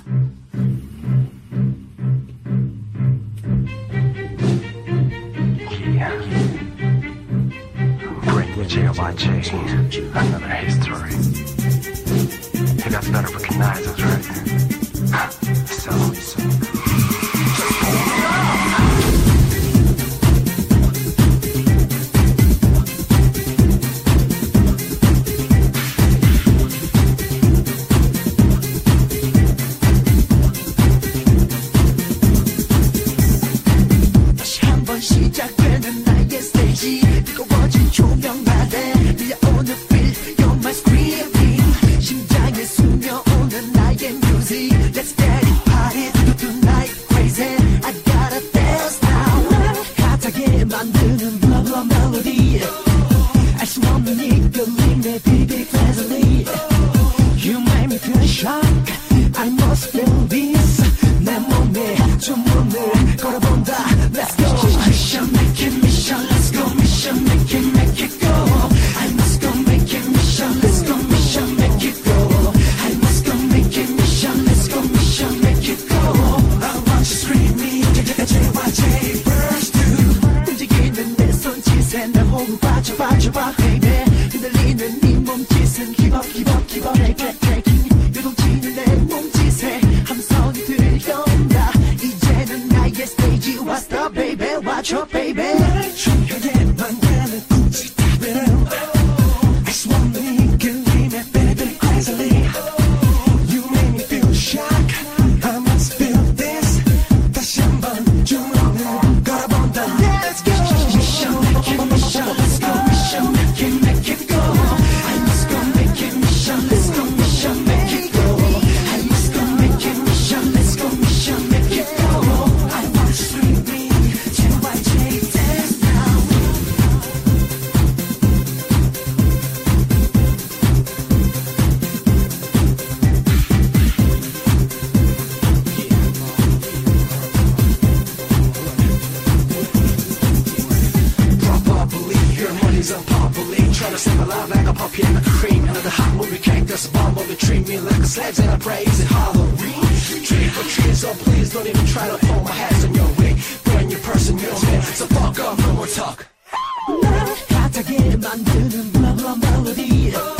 Bring you JYJ, another history. You guys better recognize us, right? So. 시작되는 나의 스테이지 뜨거워진 조명 아래 밀려오는 feel You're my screaming 심장에 스며오는 나의 music Let's get it party tonight crazy I gotta dance now 핫하게 만드는 blah blah melody 알 수 없는 이끌림에 baby crazily You make me feel shock I must feel this 내 몸에 주문을 걸어본다 Let's go Mission make it mission Let's go mission make it go I must go make it mission Let's go mission make it go I must go make it mission Let's go mission make it go I want you screaming JYJ burst to 움직이는 내 손짓에 내 호흡 빠져봐 baby 흔들리는 네 몸짓은 keep up breaking 요동치는 내 몸짓에 함성이 들려온다 이제는 나의 스테이지 What's up baby Watch your baby 날 중요해만 가는 굳이탑을 알 수 없는 이끌림에 baby crazily You make me feel shock I must feel this 다시 한번 주문을 걸어본다 Let's go Mission make it mission Let's go mission make it go I must go make it mission Let's go mission make it go I must go make it mission Let's go mission make it go I want you screaming JYJ dance now Probably your money's unpopularly trying to stay alive like a puppy and a cream another hot movie cactus bomb will treat me like a slaves and I praise it Halloween trick or treat so please don't even try to pull my hats on your wig when your person you're man so fuck off no more talk 날 핫하게 만드는 blah blah melody